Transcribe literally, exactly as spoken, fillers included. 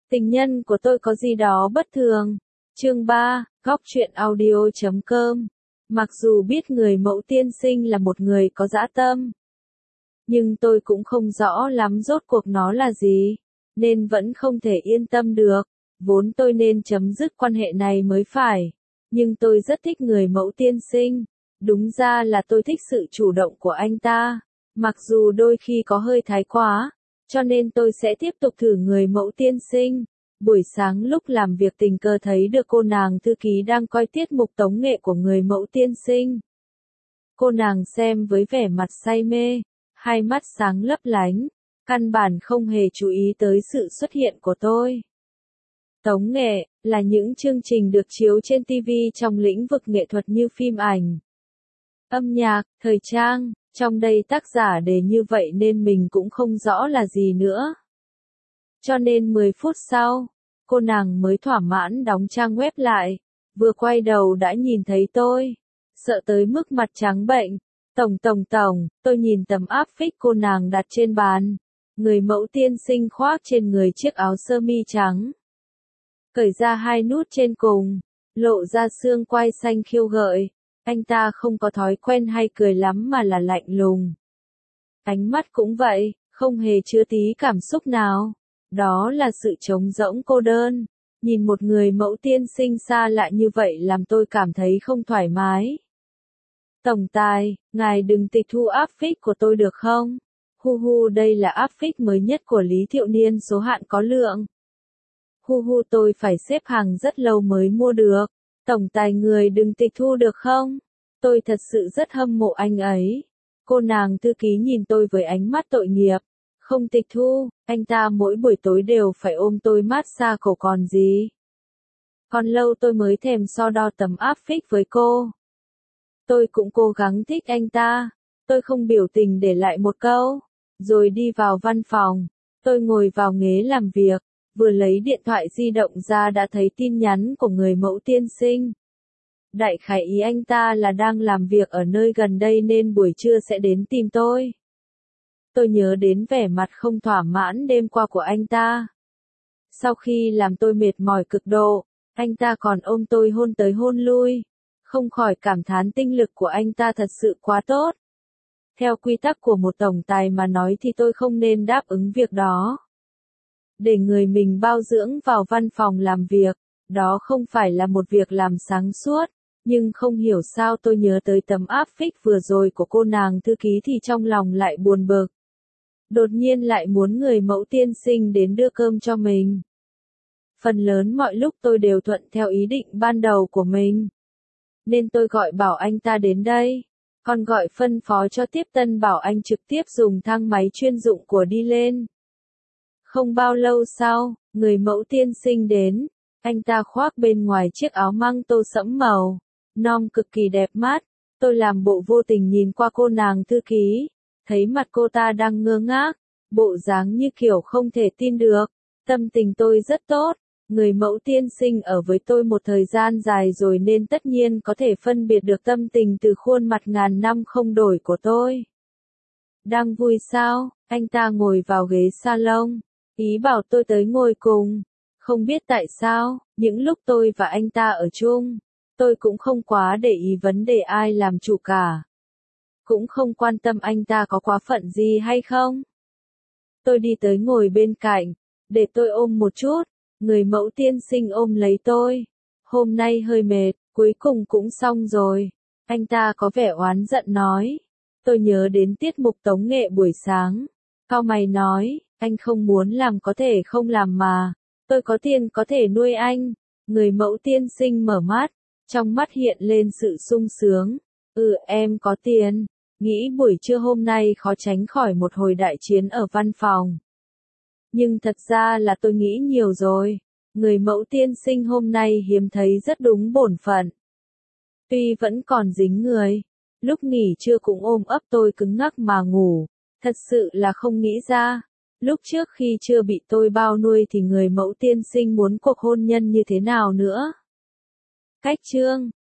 Tình nhân của tôi có gì đó bất thường. Chương ba, góc truyện audio chấm com. Mặc dù biết người mẫu tiên sinh là một người có dã tâm, nhưng tôi cũng không rõ lắm rốt cuộc nó là gì, nên vẫn không thể yên tâm được. Vốn tôi nên chấm dứt quan hệ này mới phải, nhưng tôi rất thích người mẫu tiên sinh. Đúng ra là tôi thích sự chủ động của anh ta, mặc dù đôi khi có hơi thái quá, cho nên tôi sẽ tiếp tục thử người mẫu tiên sinh. Buổi sáng lúc làm việc tình cờ thấy được cô nàng thư ký đang coi tiết mục tống nghệ của người mẫu tiên sinh. Cô nàng xem với vẻ mặt say mê, hai mắt sáng lấp lánh, căn bản không hề chú ý tới sự xuất hiện của tôi. Tống nghệ là những chương trình được chiếu trên ti vi trong lĩnh vực nghệ thuật như phim ảnh, âm nhạc, thời trang. Trong đây tác giả đề như vậy nên mình cũng không rõ là gì nữa. Cho nên mười phút sau, cô nàng mới thỏa mãn đóng trang web lại, vừa quay đầu đã nhìn thấy tôi, sợ tới mức mặt trắng bệch. Tổng tổng tổng, tôi nhìn tấm áp phích cô nàng đặt trên bàn. Người mẫu tiên sinh khoác trên người chiếc áo sơ mi trắng, cởi ra hai nút trên cùng, lộ ra xương quai xanh khiêu gợi. Anh ta không có thói quen hay cười lắm mà là lạnh lùng. Ánh mắt cũng vậy, không hề chứa tí cảm xúc nào. Đó là sự trống rỗng cô đơn. Nhìn một người mẫu tiên sinh xa lạ như vậy làm tôi cảm thấy không thoải mái. Tổng tài, ngài đừng tịch thu áp phích của tôi được không? Hu hu, đây là áp phích mới nhất của Lý Thiệu Niên số hạn có lượng. Hu hu, tôi phải xếp hàng rất lâu mới mua được. Tổng tài, người đừng tịch thu được không? Tôi thật sự rất hâm mộ anh ấy. Cô nàng thư ký nhìn tôi với ánh mắt tội nghiệp. Không tịch thu, anh ta mỗi buổi tối đều phải ôm tôi mát xa cổ còn gì. Còn lâu tôi mới thèm so đo tấm áp phích với cô. Tôi cũng cố gắng thích anh ta. Tôi không biểu tình để lại một câu. Rồi đi vào văn phòng. Tôi ngồi vào ghế làm việc. Vừa lấy điện thoại di động ra đã thấy tin nhắn của người mẫu tiên sinh. Đại khái ý anh ta là đang làm việc ở nơi gần đây nên buổi trưa sẽ đến tìm tôi. Tôi nhớ đến vẻ mặt không thỏa mãn đêm qua của anh ta. Sau khi làm tôi mệt mỏi cực độ, anh ta còn ôm tôi hôn tới hôn lui. Không khỏi cảm thán tinh lực của anh ta thật sự quá tốt. Theo quy tắc của một tổng tài mà nói thì tôi không nên đáp ứng việc đó. Để người mình bao dưỡng vào văn phòng làm việc, đó không phải là một việc làm sáng suốt, nhưng không hiểu sao tôi nhớ tới tấm áp phích vừa rồi của cô nàng thư ký thì trong lòng lại buồn bực. Đột nhiên lại muốn người mẫu tiên sinh đến đưa cơm cho mình. Phần lớn mọi lúc tôi đều thuận theo ý định ban đầu của mình. Nên tôi gọi bảo anh ta đến đây, còn gọi phân phó cho tiếp tân bảo anh trực tiếp dùng thang máy chuyên dụng của đi lên. Không bao lâu sau, người mẫu tiên sinh đến. Anh ta khoác bên ngoài chiếc áo măng tô sẫm màu, non cực kỳ đẹp mắt. Tôi làm bộ vô tình nhìn qua cô nàng thư ký, thấy mặt cô ta đang ngơ ngác, bộ dáng như kiểu không thể tin được. Tâm tình tôi rất tốt, người mẫu tiên sinh ở với tôi một thời gian dài rồi nên tất nhiên có thể phân biệt được tâm tình từ khuôn mặt ngàn năm không đổi của tôi. Đang vui sao? Anh ta ngồi vào ghế salon, ý bảo tôi tới ngồi cùng. Không biết tại sao, những lúc tôi và anh ta ở chung, tôi cũng không quá để ý vấn đề ai làm chủ cả. Cũng không quan tâm anh ta có quá phận gì hay không. Tôi đi tới ngồi bên cạnh, để tôi ôm một chút. Người mẫu tiên sinh ôm lấy tôi. Hôm nay hơi mệt, cuối cùng cũng xong rồi. Anh ta có vẻ oán giận nói. Tôi nhớ đến tiết mục tống nghệ buổi sáng. Cao mày nói, anh không muốn làm có thể không làm mà. Tôi có tiền có thể nuôi anh. Người mẫu tiên sinh mở mắt, trong mắt hiện lên sự sung sướng. Ừ, em có tiền. Nghĩ buổi trưa hôm nay khó tránh khỏi một hồi đại chiến ở văn phòng. Nhưng thật ra là tôi nghĩ nhiều rồi. Người mẫu tiên sinh hôm nay hiếm thấy rất đúng bổn phận. Tuy vẫn còn dính người, lúc nghỉ trưa cũng ôm ấp tôi cứng ngắc mà ngủ. Thật sự là không nghĩ ra. Lúc trước khi chưa bị tôi bao nuôi thì người mẫu tiên sinh muốn cuộc hôn nhân như thế nào nữa. Cách chương